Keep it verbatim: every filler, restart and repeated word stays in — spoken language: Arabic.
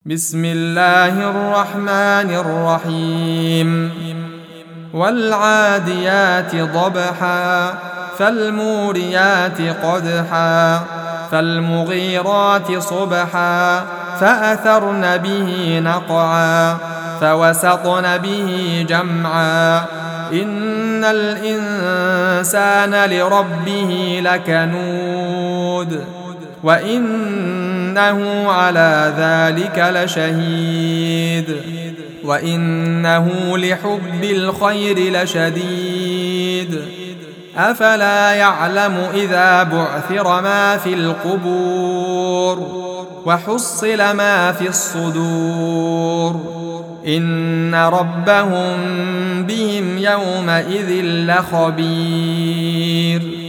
بسم الله الرحمن الرحيم والعاديات ضبحا فالموريات قدحا فالمغيرات صبحا فأثرن به نقعا فوسطن به جمعا إن الإنسان لربه لكنود وإنه على ذلك لشهيد وإنه لحب الخير لشديد أفلا يعلم إذا بعثر ما في القبور وحصل ما في الصدور إن ربهم بهم يومئذ لخبير